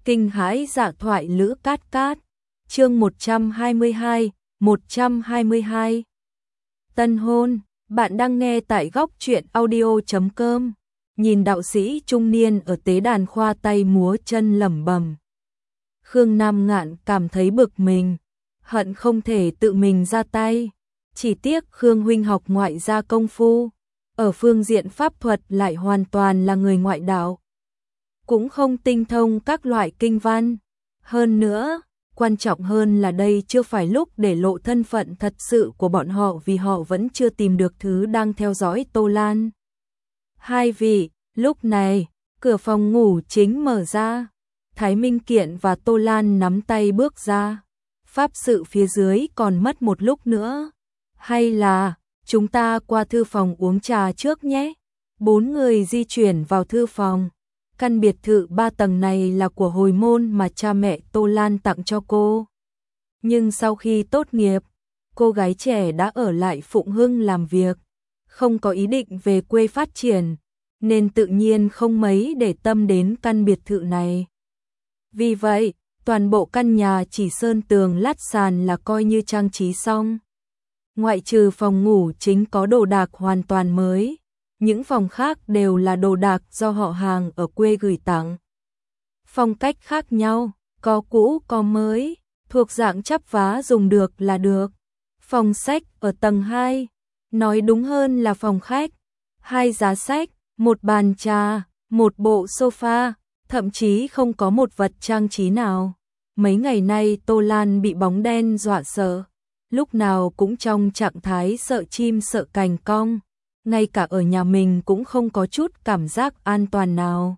Kinh hãi dạ thoại Lữ Cát Cát. Chương 122. Tân hôn, bạn đang nghe tại góc truyện audio.com. Nhìn đạo sĩ trung niên ở tế đàn khoa tay múa chân lẩm bẩm. Khương Nam Ngạn cảm thấy bực mình, hận không thể tự mình ra tay. Chỉ tiếc Khương huynh học ngoại gia công phu, ở phương diện pháp thuật lại hoàn toàn là người ngoại đạo, cũng không tinh thông các loại kinh văn. Hơn nữa, quan trọng hơn là đây chưa phải lúc để lộ thân phận thật sự của bọn họ, vì họ vẫn chưa tìm được thứ đang theo dõi Tô Lan. Hai vị, lúc này, cửa phòng ngủ chính mở ra. Thái Minh Kiện và Tô Lan nắm tay bước ra. Pháp sự phía dưới còn mất một lúc nữa. Hay là, chúng ta qua thư phòng uống trà trước nhé. Bốn người di chuyển vào thư phòng. Căn biệt thự 3 tầng này là của hồi môn mà cha mẹ Tô Lan tặng cho cô. Nhưng sau khi tốt nghiệp, cô gái trẻ đã ở lại Phụng Hưng làm việc, không có ý định về quê phát triển, nên tự nhiên không mấy để tâm đến căn biệt thự này. Vì vậy, toàn bộ căn nhà chỉ sơn tường lát sàn là coi như trang trí xong. Ngoại trừ phòng ngủ chính có đồ đạc hoàn toàn mới, những phòng khác đều là đồ đạc do họ hàng ở quê gửi tặng. Phong cách khác nhau, có cũ có mới, thuộc dạng chắp vá dùng được là được. Phòng sách ở tầng 2, nói đúng hơn là phòng khách, 2 giá sách, một bàn trà, một bộ sofa, thậm chí không có một vật trang trí nào. Mấy ngày nay Tô Lan bị bóng đen dọa sợ, lúc nào cũng trong trạng thái sợ chim sợ cành cong. Ngay cả ở nhà mình cũng không có chút cảm giác an toàn nào.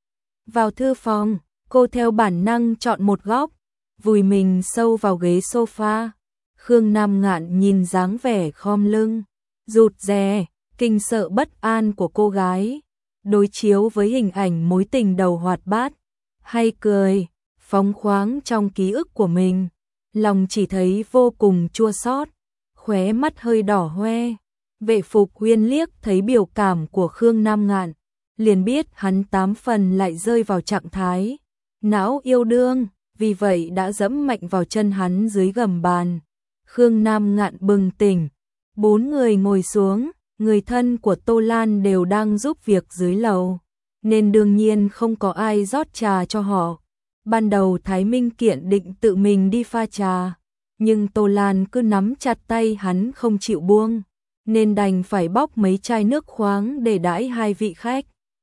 Vào thư phòng, cô theo bản năng chọn một góc, vùi mình sâu vào ghế sofa. Khương Nam Ngạn nhìn dáng vẻ khom lưng, rụt rè, kinh sợ bất an của cô gái, đối chiếu với hình ảnh mối tình đầu hoạt bát, hay cười, phóng khoáng trong ký ức của mình, lòng chỉ thấy vô cùng chua xót, khóe mắt hơi đỏ hoe. Vệ Phục Huyên liếc thấy biểu cảm của Khương Nam Ngạn, liền biết hắn 8 phần lại rơi vào trạng thái não yêu đương, vì vậy đã dẫm mạnh vào chân hắn dưới gầm bàn. Khương Nam Ngạn bừng tỉnh, 4 người ngồi xuống, người thân của Tô Lan đều đang giúp việc dưới lầu, nên đương nhiên không có ai rót trà cho họ. Ban đầu Thái Minh Kiện định tự mình đi pha trà, nhưng Tô Lan cứ nắm chặt tay hắn không chịu buông, nên đành phải bóc mấy chai nước khoáng để đãi hai vị khách.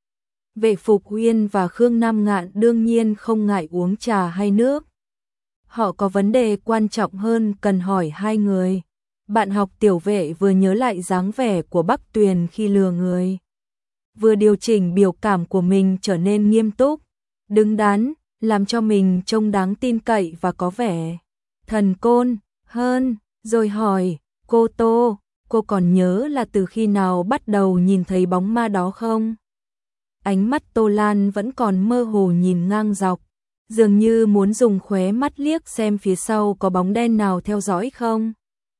Vệ Phục Huyên và Khương Nam Ngạn đương nhiên không ngại uống trà hay nước. Họ có vấn đề quan trọng hơn cần hỏi hai người. Bạn học Tiểu Vệ vừa nhớ lại dáng vẻ của Bắc Tuyền khi lừa người, vừa điều chỉnh biểu cảm của mình trở nên nghiêm túc, đứng đắn, làm cho mình trông đáng tin cậy và có vẻ thần côn hơn, rồi hỏi, cô Tô, cô còn nhớ là từ khi nào bắt đầu nhìn thấy bóng ma đó không? Ánh mắt Tô Lan vẫn còn mơ hồ nhìn ngang dọc, dường như muốn dùng khóe mắt liếc xem phía sau có bóng đen nào theo dõi không.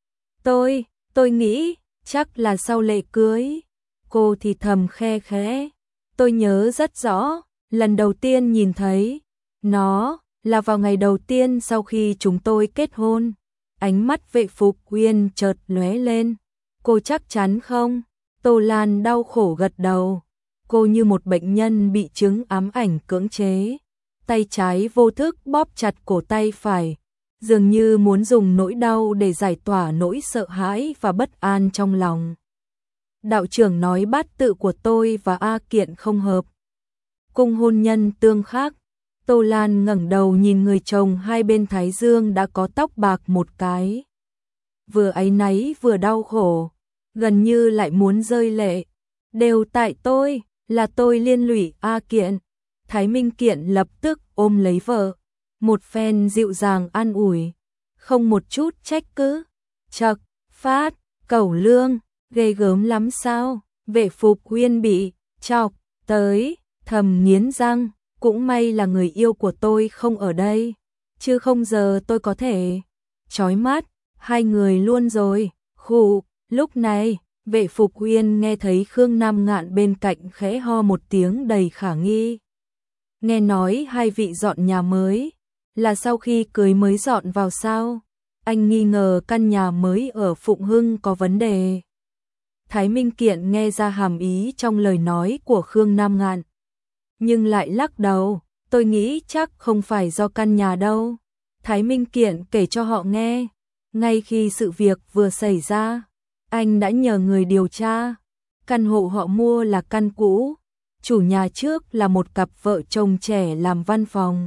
Tôi nghĩ, chắc là sau lễ cưới. Cô thì thầm khe khẽ. Tôi nhớ rất rõ, lần đầu tiên nhìn thấy nó là vào ngày đầu tiên sau khi chúng tôi kết hôn. Ánh mắt Vệ Phục Huyên chợt lóe lên. Cô chắc chắn không? Tô Lan đau khổ gật đầu. Cô như một bệnh nhân bị chứng ám ảnh cưỡng chế. Tay trái vô thức bóp chặt cổ tay phải, dường như muốn dùng nỗi đau để giải tỏa nỗi sợ hãi và bất an trong lòng. Đạo trưởng nói bát tự của tôi và A Kiện không hợp, cung hôn nhân tương khắc. Tô Lan ngẩng đầu nhìn người chồng hai bên thái dương đã có tóc bạc một cái, vừa áy náy vừa đau khổ, gần như lại muốn rơi lệ. Đều tại tôi, là tôi liên lụy A Kiện. Thái Minh Kiện lập tức ôm lấy vợ, một phen dịu dàng an ủi, không một chút trách cứ. Chậc, phát, cẩu lương, ghê gớm lắm sao? Vệ Phục Huyên bị chọc tới, thầm nghiến răng, cũng may là người yêu của tôi không ở đây, chứ không giờ tôi có thể chói mắt hai người luôn rồi. Khụ. Lúc này, Vệ Phục Huyên nghe thấy Khương Nam Ngạn bên cạnh khẽ ho một tiếng đầy khả nghi. Nghe nói hai vị dọn nhà mới, là sau khi cưới mới dọn vào sao? Anh nghi ngờ căn nhà mới ở Phụng Hưng có vấn đề. Thái Minh Kiện nghe ra hàm ý trong lời nói của Khương Nam Ngạn, nhưng lại lắc đầu, tôi nghĩ chắc không phải do căn nhà đâu. Thái Minh Kiện kể cho họ nghe, ngay khi sự việc vừa xảy ra, anh đã nhờ người điều tra. Căn hộ họ mua là căn cũ, chủ nhà trước là một cặp vợ chồng trẻ làm văn phòng.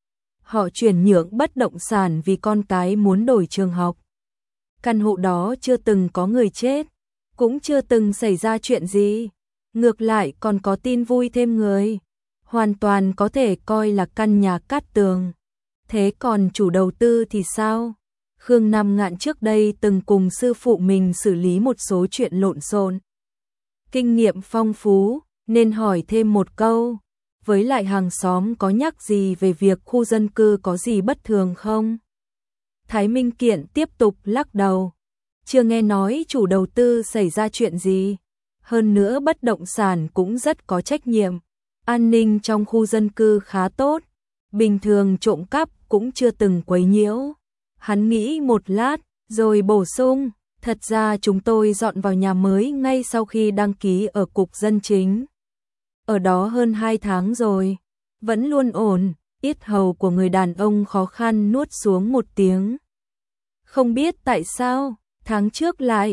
Họ chuyển nhượng bất động sản vì con cái muốn đổi trường học. Căn hộ đó chưa từng có người chết, cũng chưa từng xảy ra chuyện gì. Ngược lại còn có tin vui thêm người. Hoàn toàn có thể coi là căn nhà cát tường. Thế còn chủ đầu tư thì sao? Khương Nam Ngạn trước đây từng cùng sư phụ mình xử lý một số chuyện lộn xộn. Kinh nghiệm phong phú, nên hỏi thêm một câu. Với lại hàng xóm có nhắc gì về việc khu dân cư có gì bất thường không? Thái Minh Kiện tiếp tục lắc đầu. Chưa nghe nói chủ đầu tư xảy ra chuyện gì. Hơn nữa bất động sản cũng rất có trách nhiệm. An ninh trong khu dân cư khá tốt. Bình thường trộm cắp cũng chưa từng quấy nhiễu. Hắn nghĩ một lát, rồi bổ sung. Thật ra chúng tôi dọn vào nhà mới ngay sau khi đăng ký ở cục dân chính. Ở đó hơn 2 tháng rồi, vẫn luôn ổn. Yết hầu của người đàn ông khó khăn nuốt xuống một tiếng. Không biết tại sao, tháng trước lại,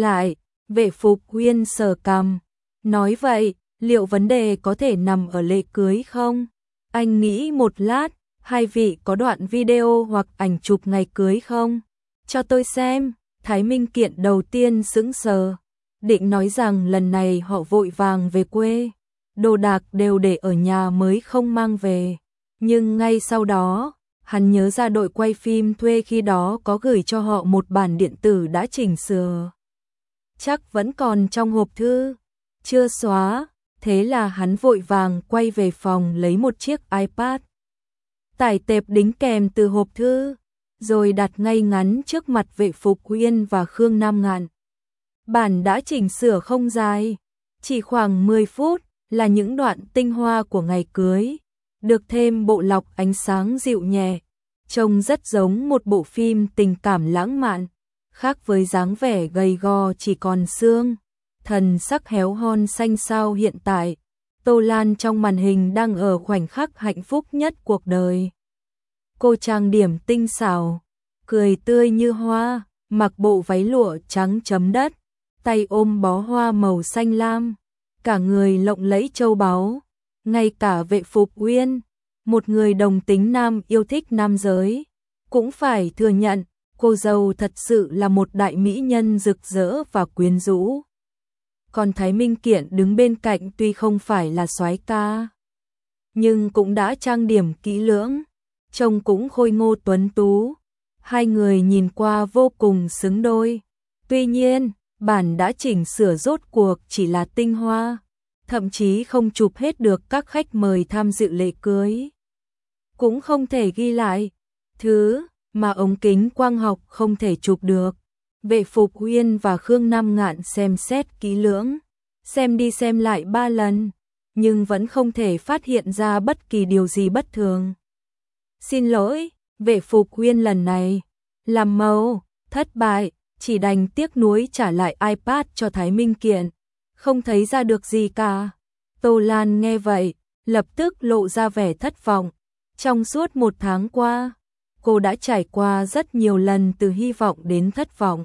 Vệ Phục Huyên sờ cằm. Nói vậy, liệu vấn đề có thể nằm ở lễ cưới không? Anh nghĩ một lát, hai vị có đoạn video hoặc ảnh chụp ngày cưới không? Cho tôi xem. Thái Minh Kiện đầu tiên sững sờ, định nói rằng lần này họ vội vàng về quê, đồ đạc đều để ở nhà mới không mang về. Nhưng ngay sau đó, hắn nhớ ra đội quay phim thuê khi đó có gửi cho họ một bản điện tử đã chỉnh sửa. Chắc vẫn còn trong hộp thư, chưa xóa, thế là hắn vội vàng quay về phòng lấy một chiếc iPad. Tải tệp đính kèm từ hộp thư, rồi đặt ngay ngắn trước mặt Vệ Phục Huyên và Khương Nam Ngạn. Bản đã chỉnh sửa không dài, chỉ khoảng 10 phút, là những đoạn tinh hoa của ngày cưới, được thêm bộ lọc ánh sáng dịu nhẹ, trông rất giống một bộ phim tình cảm lãng mạn, khác với dáng vẻ gầy gò chỉ còn xương, thần sắc héo hon xanh xao hiện tại. Tô Lan trong màn hình đang ở khoảnh khắc hạnh phúc nhất cuộc đời. Cô trang điểm tinh xảo, cười tươi như hoa, mặc bộ váy lụa trắng chấm đất, tay ôm bó hoa màu xanh lam, cả người lộng lẫy châu báu. Ngay cả Vệ Phục Uyên, một người đồng tính nam yêu thích nam giới, cũng phải thừa nhận, cô dâu thật sự là một đại mỹ nhân rực rỡ và quyến rũ. Còn Thái Minh Kiện đứng bên cạnh tuy không phải là soái ca, nhưng cũng đã trang điểm kỹ lưỡng, trông cũng khôi ngô tuấn tú. Hai người nhìn qua vô cùng xứng đôi. Tuy nhiên, bản đã chỉnh sửa rốt cuộc chỉ là tinh hoa, thậm chí không chụp hết được các khách mời tham dự lễ cưới. Cũng không thể ghi lại thứ mà ống kính quang học không thể chụp được. Vệ Phục Uyên và Khương Nam Ngạn xem xét kỹ lưỡng, xem đi xem lại 3 lần, nhưng vẫn không thể phát hiện ra bất kỳ điều gì bất thường. Xin lỗi, Vệ Phục Uyên lần này làm màu thất bại, chỉ đành tiếc nuối trả lại iPad cho Thái Minh Kiện, không thấy ra được gì cả. Tô Lan nghe vậy, lập tức lộ ra vẻ thất vọng. Trong suốt 1 tháng qua, cô đã trải qua rất nhiều lần từ hy vọng đến thất vọng,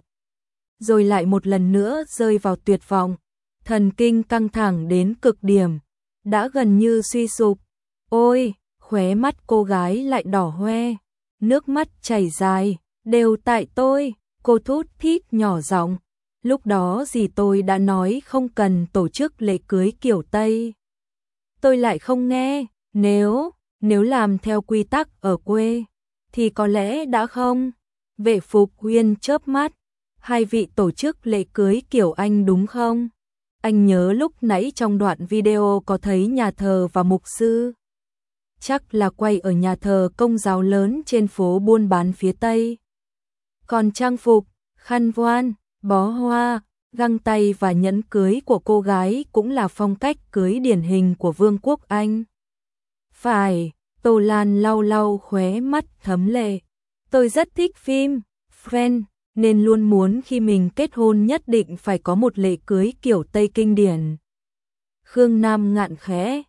rồi lại một lần nữa rơi vào tuyệt vọng, thần kinh căng thẳng đến cực điểm, đã gần như suy sụp. Ôi, khóe mắt cô gái lại đỏ hoe, nước mắt chảy dài, đều tại tôi, cô thút thít nhỏ giọng. Lúc đó dì tôi đã nói không cần tổ chức lễ cưới kiểu Tây. Tôi lại không nghe, nếu làm theo quy tắc ở quê, thì có lẽ đã không. Vệ Phục Uyên chớp mắt, hai vị tổ chức lễ cưới kiểu Anh đúng không? Anh nhớ lúc nãy trong đoạn video có thấy nhà thờ và mục sư. Chắc là quay ở nhà thờ Công giáo lớn trên phố buôn bán phía Tây. Còn trang phục, khăn voan, bó hoa, găng tay và nhẫn cưới của cô gái cũng là phong cách cưới điển hình của Vương quốc Anh. Phải, Tô Lan lau lau khóe mắt thấm lệ. Tôi rất thích phim Friends, nên luôn muốn khi mình kết hôn nhất định phải có một lễ cưới kiểu Tây kinh điển. Khương Nam Ngạn khẽ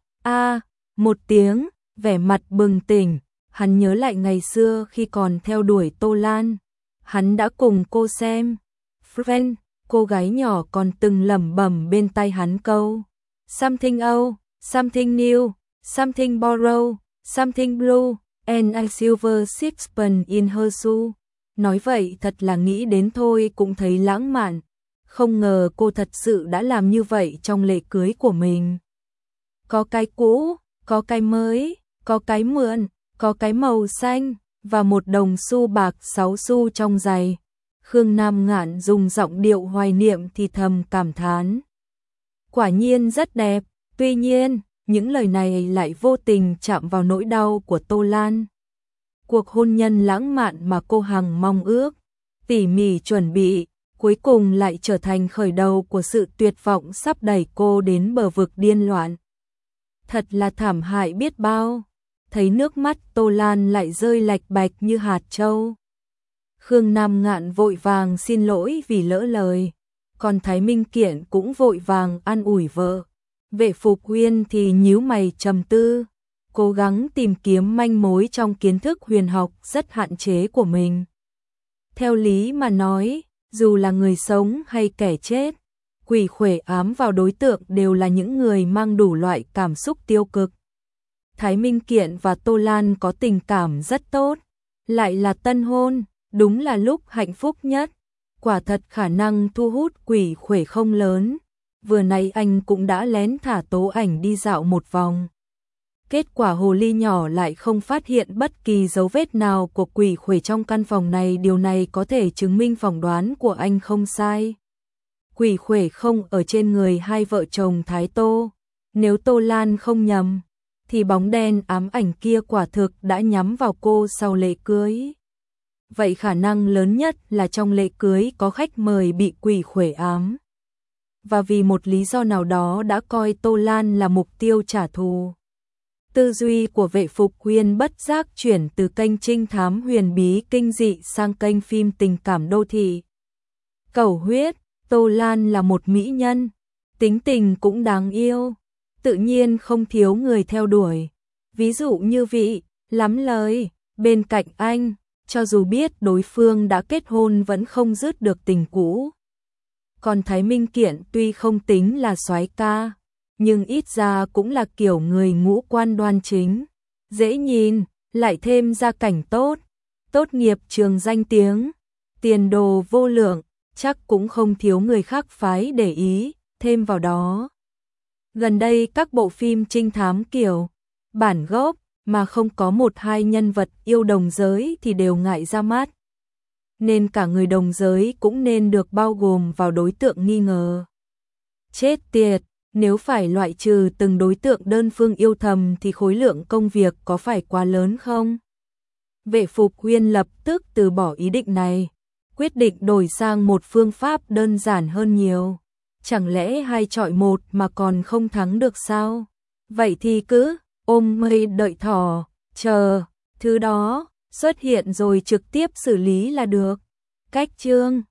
một tiếng, vẻ mặt bừng tỉnh, hắn nhớ lại ngày xưa khi còn theo đuổi Tô Lan. Hắn đã cùng cô xem Friends, cô gái nhỏ còn từng lẩm bẩm bên tai hắn câu Something old, something new, something borrowed, something blue, and a silver sixpence in her shoe. Nói vậy thật là nghĩ đến thôi cũng thấy lãng mạn. Không ngờ cô thật sự đã làm như vậy trong lễ cưới của mình. Có cái cũ, có cái mới, có cái mượn, có cái màu xanh, và một đồng xu bạc 6 xu trong giày. Khương Nam Ngạn dùng giọng điệu hoài niệm thì thầm cảm thán. Quả nhiên rất đẹp, tuy nhiên, những lời này lại vô tình chạm vào nỗi đau của Tô Lan. Cuộc hôn nhân lãng mạn mà cô hằng mong ước, tỉ mỉ chuẩn bị, cuối cùng lại trở thành khởi đầu của sự tuyệt vọng sắp đẩy cô đến bờ vực điên loạn. Thật là thảm hại biết bao. Thấy nước mắt Tô Lan lại rơi lạch bạch như hạt châu. Khương Nam Ngạn vội vàng xin lỗi vì lỡ lời, còn Thái Minh Kiện cũng vội vàng an ủi vợ. Vệ Phục Huyên thì nhíu mày trầm tư, cố gắng tìm kiếm manh mối trong kiến thức huyền học rất hạn chế của mình. Theo lý mà nói, dù là người sống hay kẻ chết, quỷ khuể ám vào đối tượng đều là những người mang đủ loại cảm xúc tiêu cực. Thái Minh Kiện và Tô Lan có tình cảm rất tốt, lại là tân hôn, đúng là lúc hạnh phúc nhất. Quả thật khả năng thu hút quỷ khuể không lớn. Vừa nãy anh cũng đã lén thả tố ảnh đi dạo một vòng. Kết quả hồ ly nhỏ lại không phát hiện bất kỳ dấu vết nào của quỷ khuể trong căn phòng này. Điều này có thể chứng minh phỏng đoán của anh không sai. Quỷ khuể không ở trên người hai vợ chồng Thái Tô. Nếu Tô Lan không nhầm, thì bóng đen ám ảnh kia quả thực đã nhắm vào cô sau lễ cưới. Vậy khả năng lớn nhất là trong lễ cưới có khách mời bị quỷ khuể ám. Và vì một lý do nào đó đã coi Tô Lan là mục tiêu trả thù. Tư duy của Vệ Phục Huyên bất giác chuyển từ kênh trinh thám huyền bí kinh dị sang kênh phim tình cảm đô thị. Cầu huyết, Tô Lan là một mỹ nhân, tính tình cũng đáng yêu, tự nhiên không thiếu người theo đuổi. Ví dụ như vị, lắm lời, bên cạnh anh, cho dù biết đối phương đã kết hôn vẫn không dứt được tình cũ. Còn Thái Minh Kiện tuy không tính là soái ca, nhưng ít ra cũng là kiểu người ngũ quan đoan chính, dễ nhìn, lại thêm gia cảnh tốt, tốt nghiệp trường danh tiếng, tiền đồ vô lượng, chắc cũng không thiếu người khác phái để ý, thêm vào đó. Gần đây các bộ phim trinh thám kiểu bản gốc mà không có một hai nhân vật yêu đồng giới thì đều ngại ra mắt. Nên cả người đồng giới cũng nên được bao gồm vào đối tượng nghi ngờ. Chết tiệt, nếu phải loại trừ từng đối tượng đơn phương yêu thầm thì khối lượng công việc có phải quá lớn không? Vệ Phục Huyên lập tức từ bỏ ý định này, quyết định đổi sang một phương pháp đơn giản hơn nhiều. Chẳng lẽ 2 chọi 1 mà còn không thắng được sao? Vậy thì cứ ôm mây đợi thỏ, chờ thứ đó xuất hiện rồi trực tiếp xử lý là được. Cách chương